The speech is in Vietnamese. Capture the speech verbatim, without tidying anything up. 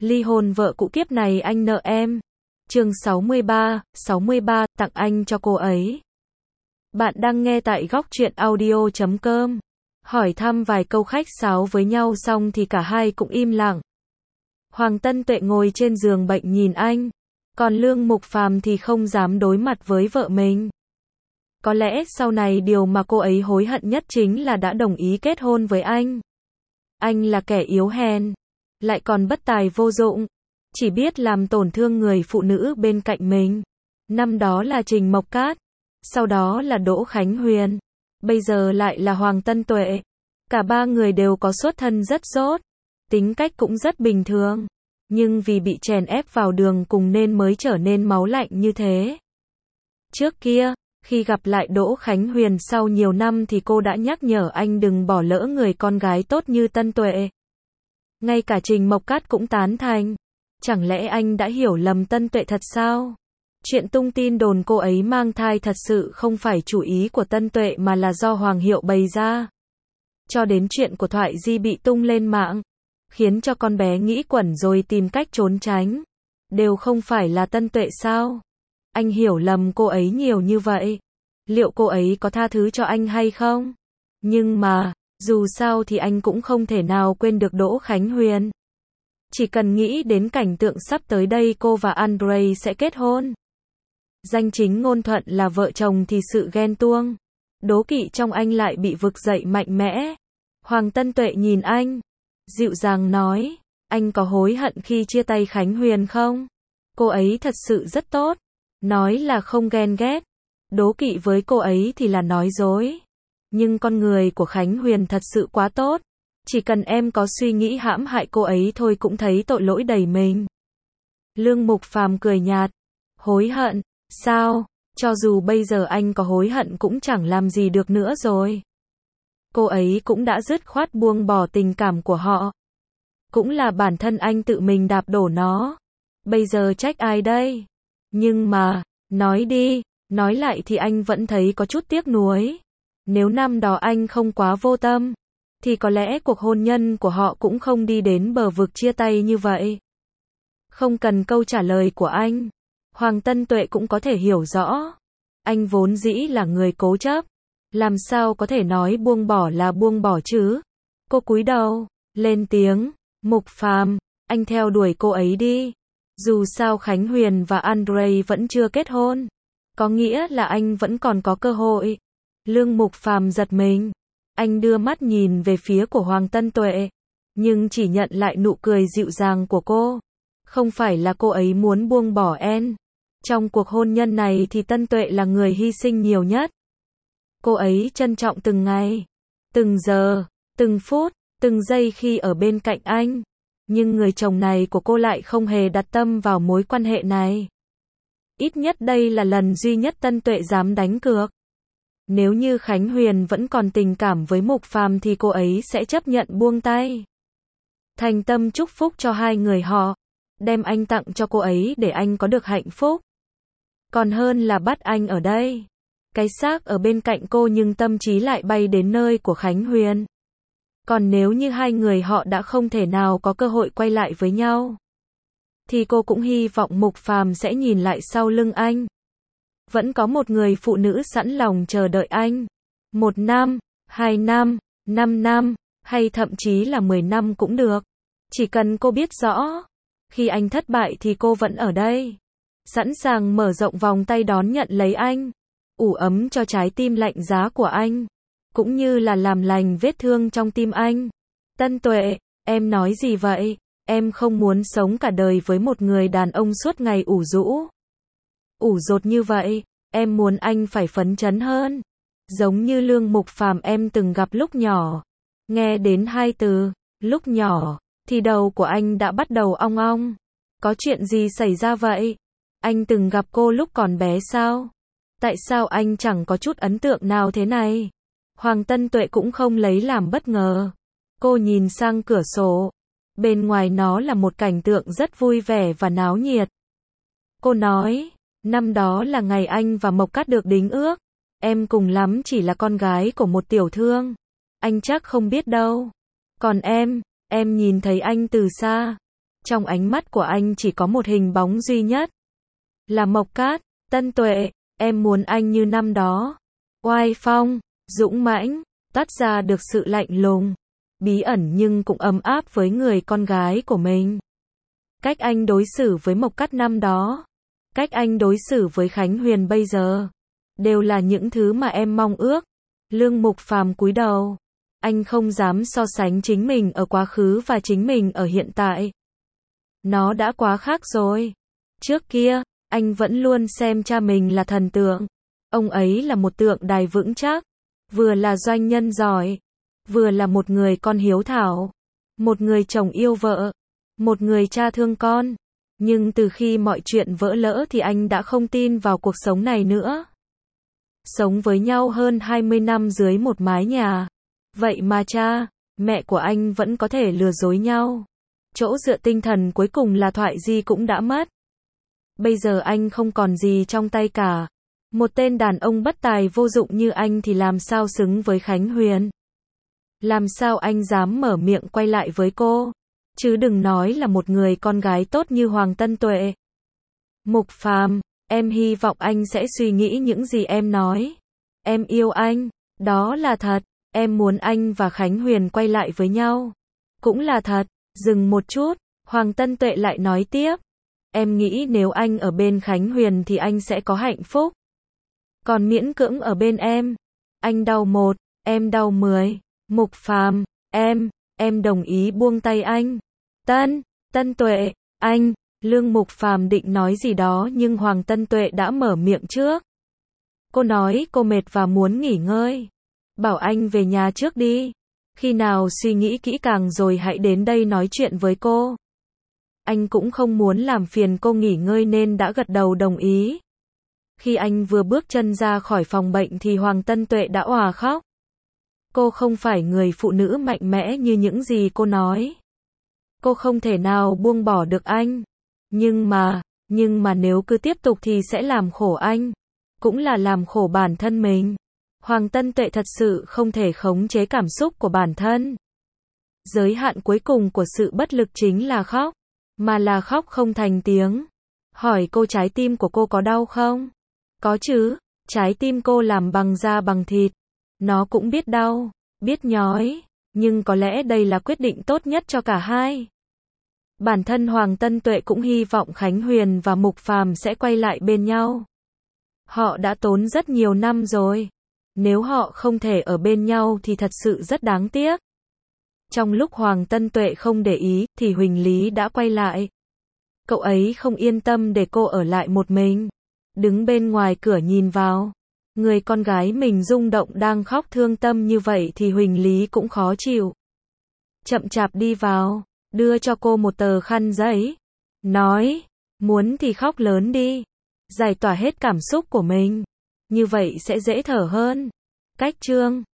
Ly hôn vợ cũ kiếp này anh nợ em. Chương sáu mươi ba, sáu mươi ba, tặng anh cho cô ấy. Bạn đang nghe tại góc truyện audio chấm com. Hỏi thăm vài câu khách sáo với nhau xong thì cả hai cũng im lặng. Hoàng Tân Tuệ ngồi trên giường bệnh nhìn anh. Còn Lương Mục Phàm thì không dám đối mặt với vợ mình. Có lẽ sau này điều mà cô ấy hối hận nhất chính là đã đồng ý kết hôn với anh. Anh là kẻ yếu hèn, lại còn bất tài vô dụng, chỉ biết làm tổn thương người phụ nữ bên cạnh mình. Năm đó là Trình Mộc Cát, sau đó là Đỗ Khánh Huyền, bây giờ lại là Hoàng Tân Tuệ. Cả ba người đều có xuất thân rất dốt, tính cách cũng rất bình thường, nhưng vì bị chèn ép vào đường cùng nên mới trở nên máu lạnh như thế. Trước kia, khi gặp lại Đỗ Khánh Huyền sau nhiều năm thì cô đã nhắc nhở anh đừng bỏ lỡ người con gái tốt như Tân Tuệ. Ngay cả Trình Mộc Cát cũng tán thành. Chẳng lẽ anh đã hiểu lầm Tân Tuệ thật sao? Chuyện tung tin đồn cô ấy mang thai thật sự không phải chủ ý của Tân Tuệ mà là do Hoàng Hiệu bày ra. Cho đến chuyện của Thoại Di bị tung lên mạng, khiến cho con bé nghĩ quẩn rồi tìm cách trốn tránh. Đều không phải là Tân Tuệ sao? Anh hiểu lầm cô ấy nhiều như vậy. Liệu cô ấy có tha thứ cho anh hay không? Nhưng mà, dù sao thì anh cũng không thể nào quên được Đỗ Khánh Huyền. Chỉ cần nghĩ đến cảnh tượng sắp tới đây cô và Andrei sẽ kết hôn. Danh chính ngôn thuận là vợ chồng thì sự ghen tuông, đố kỵ trong anh lại bị vực dậy mạnh mẽ. Hoàng Tân Tuệ nhìn anh, dịu dàng nói, anh có hối hận khi chia tay Khánh Huyền không? Cô ấy thật sự rất tốt. Nói là không ghen ghét, đố kỵ với cô ấy thì là nói dối. Nhưng con người của Khánh Huyền thật sự quá tốt. Chỉ cần em có suy nghĩ hãm hại cô ấy thôi cũng thấy tội lỗi đầy mình. Lương Mục Phàm cười nhạt. Hối hận? Sao? Cho dù bây giờ anh có hối hận cũng chẳng làm gì được nữa rồi. Cô ấy cũng đã dứt khoát buông bỏ tình cảm của họ. Cũng là bản thân anh tự mình đạp đổ nó. Bây giờ trách ai đây? Nhưng mà, nói đi, nói lại thì anh vẫn thấy có chút tiếc nuối. Nếu năm đó anh không quá vô tâm, thì có lẽ cuộc hôn nhân của họ cũng không đi đến bờ vực chia tay như vậy. Không cần câu trả lời của anh, Hoàng Tân Tuệ cũng có thể hiểu rõ. Anh vốn dĩ là người cố chấp, làm sao có thể nói buông bỏ là buông bỏ chứ? Cô cúi đầu, lên tiếng, Mục Phàm, anh theo đuổi cô ấy đi. Dù sao Khánh Huyền và Andrei vẫn chưa kết hôn, có nghĩa là anh vẫn còn có cơ hội. Lương Mục Phàm giật mình, anh đưa mắt nhìn về phía của Hoàng Tân Tuệ, nhưng chỉ nhận lại nụ cười dịu dàng của cô. Không phải là cô ấy muốn buông bỏ em. Trong cuộc hôn nhân này thì Tân Tuệ là người hy sinh nhiều nhất. Cô ấy trân trọng từng ngày, từng giờ, từng phút, từng giây khi ở bên cạnh anh. Nhưng người chồng này của cô lại không hề đặt tâm vào mối quan hệ này. Ít nhất đây là lần duy nhất Tân Tuệ dám đánh cược. Nếu như Khánh Huyền vẫn còn tình cảm với Mục Phàm thì cô ấy sẽ chấp nhận buông tay. Thành tâm chúc phúc cho hai người họ, đem anh tặng cho cô ấy để anh có được hạnh phúc. Còn hơn là bắt anh ở đây. Cái xác ở bên cạnh cô nhưng tâm trí lại bay đến nơi của Khánh Huyền. Còn nếu như hai người họ đã không thể nào có cơ hội quay lại với nhau, thì cô cũng hy vọng Mục Phàm sẽ nhìn lại sau lưng anh. Vẫn có một người phụ nữ sẵn lòng chờ đợi anh. Một năm, hai năm, năm năm, hay thậm chí là mười năm cũng được. Chỉ cần cô biết rõ, khi anh thất bại thì cô vẫn ở đây. Sẵn sàng mở rộng vòng tay đón nhận lấy anh. Ủ ấm cho trái tim lạnh giá của anh. Cũng như là làm lành vết thương trong tim anh. Tân Tuệ, em nói gì vậy? Em không muốn sống cả đời với một người đàn ông suốt ngày ủ rũ, ủ dột như vậy. Em muốn anh phải phấn chấn hơn. Giống như Lương Mục Phàm em từng gặp lúc nhỏ. Nghe đến hai từ, lúc nhỏ, thì đầu của anh đã bắt đầu ong ong. Có chuyện gì xảy ra vậy? Anh từng gặp cô lúc còn bé sao? Tại sao anh chẳng có chút ấn tượng nào thế này? Hoàng Tân Tuệ cũng không lấy làm bất ngờ. Cô nhìn sang cửa sổ. Bên ngoài nó là một cảnh tượng rất vui vẻ và náo nhiệt. Cô nói, năm đó là ngày anh và Mộc Cát được đính ước. Em cùng lắm chỉ là con gái của một tiểu thương. Anh chắc không biết đâu. Còn em, em nhìn thấy anh từ xa. Trong ánh mắt của anh chỉ có một hình bóng duy nhất. Là Mộc Cát. Tân Tuệ, em muốn anh như năm đó. Oai phong, dũng mãnh, toát ra được sự lạnh lùng, bí ẩn nhưng cũng ấm áp với người con gái của mình. Cách anh đối xử với Mộc Cát năm đó, cách anh đối xử với Khánh Huyền bây giờ, đều là những thứ mà em mong ước. Lương Mục Phàm cúi đầu. Anh không dám so sánh chính mình ở quá khứ và chính mình ở hiện tại. Nó đã quá khác rồi. Trước kia, anh vẫn luôn xem cha mình là thần tượng. Ông ấy là một tượng đài vững chắc, vừa là doanh nhân giỏi, vừa là một người con hiếu thảo, một người chồng yêu vợ, một người cha thương con. Nhưng từ khi mọi chuyện vỡ lỡ thì anh đã không tin vào cuộc sống này nữa. Sống với nhau hơn hai mươi năm dưới một mái nhà. Vậy mà cha, mẹ của anh vẫn có thể lừa dối nhau. Chỗ dựa tinh thần cuối cùng là Thoại Di cũng đã mất. Bây giờ anh không còn gì trong tay cả. Một tên đàn ông bất tài vô dụng như anh thì làm sao xứng với Khánh Huyền? Làm sao anh dám mở miệng quay lại với cô? Chứ đừng nói là một người con gái tốt như Hoàng Tân Tuệ. Mục Phàm, em hy vọng anh sẽ suy nghĩ những gì em nói. Em yêu anh, đó là thật. Em muốn anh và Khánh Huyền quay lại với nhau. Cũng là thật. Dừng một chút, Hoàng Tân Tuệ lại nói tiếp. Em nghĩ nếu anh ở bên Khánh Huyền thì anh sẽ có hạnh phúc. Còn miễn cưỡng ở bên em, anh đau một, em đau mười. Mục Phàm, em, em đồng ý buông tay anh. Tân, Tân Tuệ, anh, Lương Mục Phàm định nói gì đó nhưng Hoàng Tân Tuệ đã mở miệng trước. Cô nói cô mệt và muốn nghỉ ngơi. Bảo anh về nhà trước đi. Khi nào suy nghĩ kỹ càng rồi hãy đến đây nói chuyện với cô. Anh cũng không muốn làm phiền cô nghỉ ngơi nên đã gật đầu đồng ý. Khi anh vừa bước chân ra khỏi phòng bệnh thì Hoàng Tân Tuệ đã òa khóc. Cô không phải người phụ nữ mạnh mẽ như những gì cô nói. Cô không thể nào buông bỏ được anh. Nhưng mà, nhưng mà nếu cứ tiếp tục thì sẽ làm khổ anh. Cũng là làm khổ bản thân mình. Hoàng Tân Tuệ thật sự không thể khống chế cảm xúc của bản thân. Giới hạn cuối cùng của sự bất lực chính là khóc. Mà là khóc không thành tiếng. Hỏi cô trái tim của cô có đau không? Có chứ, trái tim cô làm bằng da bằng thịt. Nó cũng biết đau, biết nhói. Nhưng có lẽ đây là quyết định tốt nhất cho cả hai. Bản thân Hoàng Tân Tuệ cũng hy vọng Khánh Huyền và Mục Phàm sẽ quay lại bên nhau. Họ đã tốn rất nhiều năm rồi. Nếu họ không thể ở bên nhau thì thật sự rất đáng tiếc. Trong lúc Hoàng Tân Tuệ không để ý, thì Huỳnh Lý đã quay lại. Cậu ấy không yên tâm để cô ở lại một mình. Đứng bên ngoài cửa nhìn vào. Người con gái mình rung động đang khóc thương tâm như vậy thì Huỳnh Lý cũng khó chịu. Chậm chạp đi vào, đưa cho cô một tờ khăn giấy. Nói, muốn thì khóc lớn đi. Giải tỏa hết cảm xúc của mình. Như vậy sẽ dễ thở hơn. Cách chương